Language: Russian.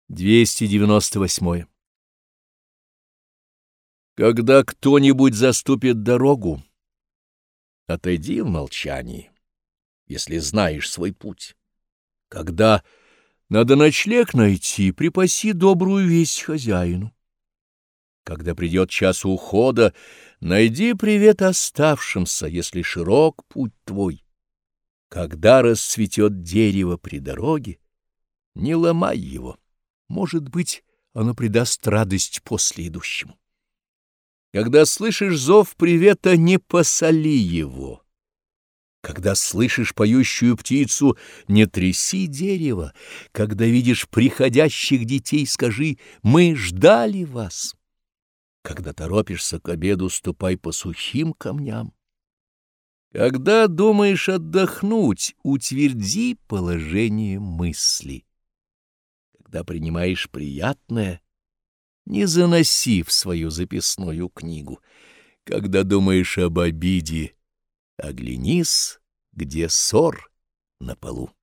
298. Когда кто-нибудь заступит дорогу, отойди в молчании, если знаешь свой путь. Когда надо ночлег найти, припаси добрую весть хозяину. Когда придет час ухода, найди привет оставшимся, если широк путь твой. Когда расцветет дерево при дороге, не ломай его, может быть, оно придаст радость после идущему. Когда слышишь зов привета, не посоли его. Когда слышишь поющую птицу, не тряси дерево. Когда видишь приходящих детей, скажи: «Мы ждали вас». Когда торопишься к обеду, ступай по сухим камням. Когда думаешь отдохнуть, утверди положение мысли. Когда принимаешь приятное, не заноси в свою записную книгу. Когда думаешь об обиде, оглянись, где ссор на полу.